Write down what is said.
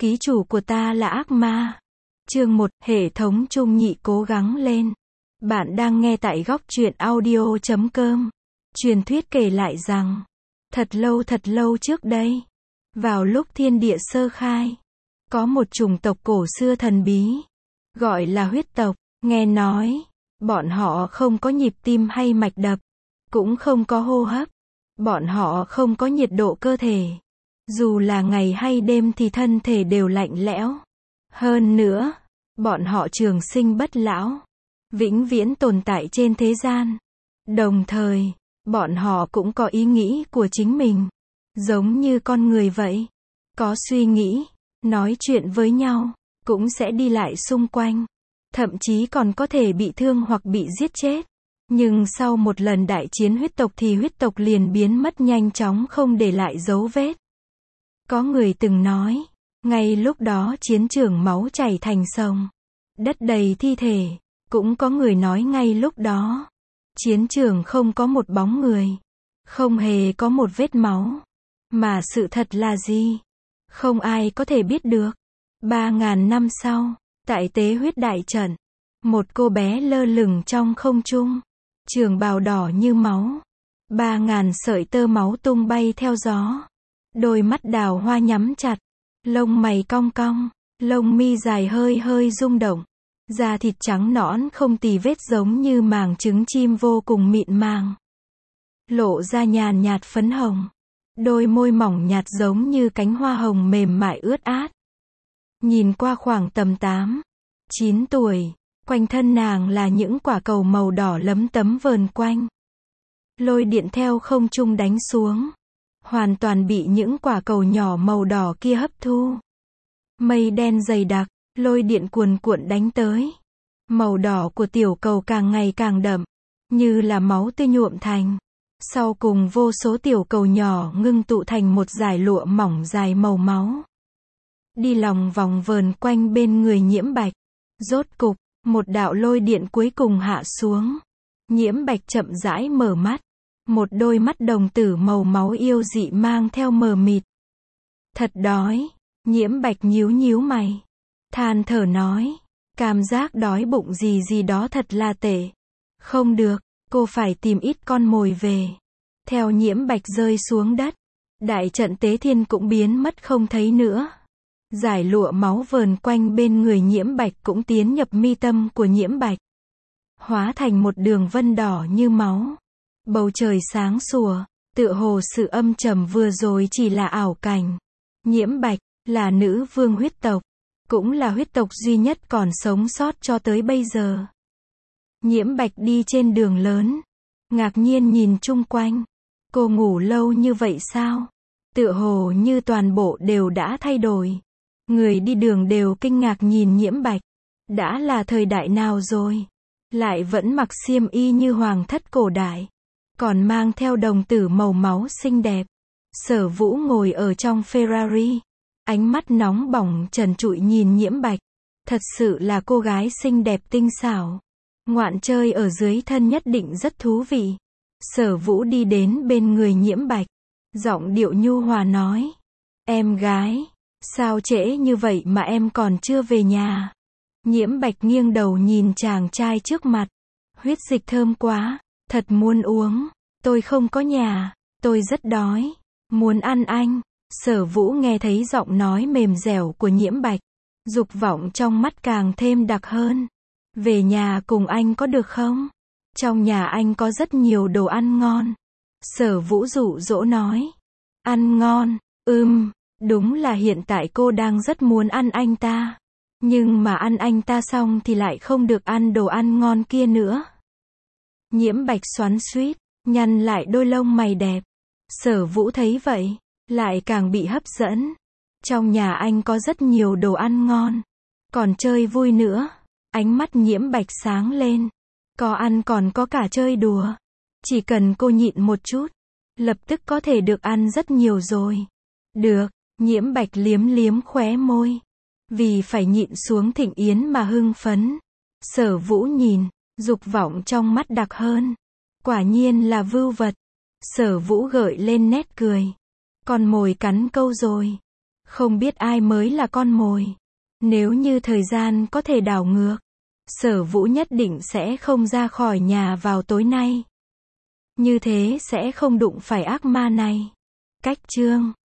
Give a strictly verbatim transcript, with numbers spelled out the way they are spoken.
Ký chủ của ta là ác ma. Chương một, hệ thống trung nhị cố gắng lên. Bạn đang nghe tại góc truyện audio chấm com. Truyền thuyết kể lại rằng, thật lâu thật lâu trước đây, vào lúc thiên địa sơ khai, có một chủng tộc cổ xưa thần bí, gọi là huyết tộc. Nghe nói, bọn họ không có nhịp tim hay mạch đập, cũng không có hô hấp. Bọn họ không có nhiệt độ cơ thể. Dù là ngày hay đêm thì thân thể đều lạnh lẽo. Hơn nữa, bọn họ trường sinh bất lão, vĩnh viễn tồn tại trên thế gian. Đồng thời, bọn họ cũng có ý nghĩ của chính mình, giống như con người vậy. Có suy nghĩ, nói chuyện với nhau, cũng sẽ đi lại xung quanh. Thậm chí còn có thể bị thương hoặc bị giết chết. Nhưng sau một lần đại chiến huyết tộc thì huyết tộc liền biến mất nhanh chóng không để lại dấu vết. Có người từng nói, ngay lúc đó chiến trường máu chảy thành sông, đất đầy thi thể. Cũng có người nói ngay lúc đó, chiến trường không có một bóng người, không hề có một vết máu. Mà sự thật là gì? Không ai có thể biết được. Ba ngàn năm sau, tại tế huyết đại trận, một cô bé lơ lửng trong không trung, trường bào đỏ như máu, ba ngàn sợi tơ máu tung bay theo gió. Đôi mắt đào hoa nhắm chặt, lông mày cong cong, lông mi dài hơi hơi rung động, da thịt trắng nõn không tì vết giống như màng trứng chim vô cùng mịn màng, lộ ra nhàn nhạt phấn hồng, đôi môi mỏng nhạt giống như cánh hoa hồng mềm mại ướt át. Nhìn qua khoảng tầm tám, chín tuổi, quanh thân nàng là những quả cầu màu đỏ lấm tấm vờn quanh. Lôi điện theo không trung đánh xuống, hoàn toàn bị những quả cầu nhỏ màu đỏ kia hấp thu. Mây đen dày đặc, lôi điện cuồn cuộn đánh tới. Màu đỏ của tiểu cầu càng ngày càng đậm, như là máu tươi nhuộm thành. Sau cùng vô số tiểu cầu nhỏ ngưng tụ thành một dải lụa mỏng dài màu máu. Đi lòng vòng vờn quanh bên người Nhiễm Bạch. Rốt cục, một đạo lôi điện cuối cùng hạ xuống. Nhiễm Bạch chậm rãi mở mắt. Một đôi mắt đồng tử màu máu yêu dị mang theo mờ mịt. Thật đói. Nhiễm Bạch nhíu nhíu mày, than thở nói, cảm giác đói bụng gì gì đó thật là tệ. Không được, cô phải tìm ít con mồi về. Theo Nhiễm Bạch rơi xuống đất, đại trận tế thiên cũng biến mất không thấy nữa. Dải lụa máu vờn quanh bên người Nhiễm Bạch cũng tiến nhập mi tâm của Nhiễm Bạch, hóa thành một đường vân đỏ như máu. Bầu trời sáng sủa, tựa hồ sự âm trầm vừa rồi chỉ là ảo cảnh. Nhiễm Bạch là nữ vương huyết tộc, cũng là huyết tộc duy nhất còn sống sót cho tới bây giờ. Nhiễm Bạch đi trên đường lớn, ngạc nhiên nhìn chung quanh. Cô ngủ lâu như vậy sao? Tựa hồ như toàn bộ đều đã thay đổi. Người đi đường đều kinh ngạc nhìn Nhiễm Bạch. Đã là thời đại nào rồi? Lại vẫn mặc xiêm y như hoàng thất cổ đại, còn mang theo đồng tử màu máu xinh đẹp. Sở Vũ ngồi ở trong Ferrari, ánh mắt nóng bỏng trần trụi nhìn Nhiễm Bạch. Thật sự là cô gái xinh đẹp tinh xảo. Ngoạn chơi ở dưới thân nhất định rất thú vị. Sở Vũ đi đến bên người Nhiễm Bạch, giọng điệu nhu hòa nói, em gái, sao trễ như vậy mà em còn chưa về nhà? Nhiễm Bạch nghiêng đầu nhìn chàng trai trước mặt. Huyết dịch thơm quá, thật muốn uống. Tôi không có nhà, tôi rất đói, muốn ăn anh. Sở Vũ nghe thấy giọng nói mềm dẻo của Nhiễm Bạch, dục vọng trong mắt càng thêm đặc hơn. Về nhà cùng anh có được không? Trong nhà anh có rất nhiều đồ ăn ngon. Sở Vũ dụ dỗ nói. Ăn ngon, ừm, đúng là hiện tại cô đang rất muốn ăn anh ta. Nhưng mà ăn anh ta xong thì lại không được ăn đồ ăn ngon kia nữa. Nhiễm Bạch xoắn xuýt, nhăn lại đôi lông mày đẹp. Sở Vũ thấy vậy, lại càng bị hấp dẫn. Trong nhà anh có rất nhiều đồ ăn ngon, còn chơi vui nữa. Ánh mắt Nhiễm Bạch sáng lên. Có ăn còn có cả chơi đùa. Chỉ cần cô nhịn một chút, lập tức có thể được ăn rất nhiều rồi. Được, Nhiễm Bạch liếm liếm khóe môi. Vì phải nhịn xuống thịnh yến mà hưng phấn. Sở Vũ nhìn, dục vọng trong mắt đặc hơn. Quả nhiên là vưu vật. Sở Vũ gợi lên nét cười. Con mồi cắn câu rồi. Không biết ai mới là con mồi. Nếu như thời gian có thể đảo ngược, Sở Vũ nhất định sẽ không ra khỏi nhà vào tối nay. Như thế sẽ không đụng phải ác ma này. Cách chương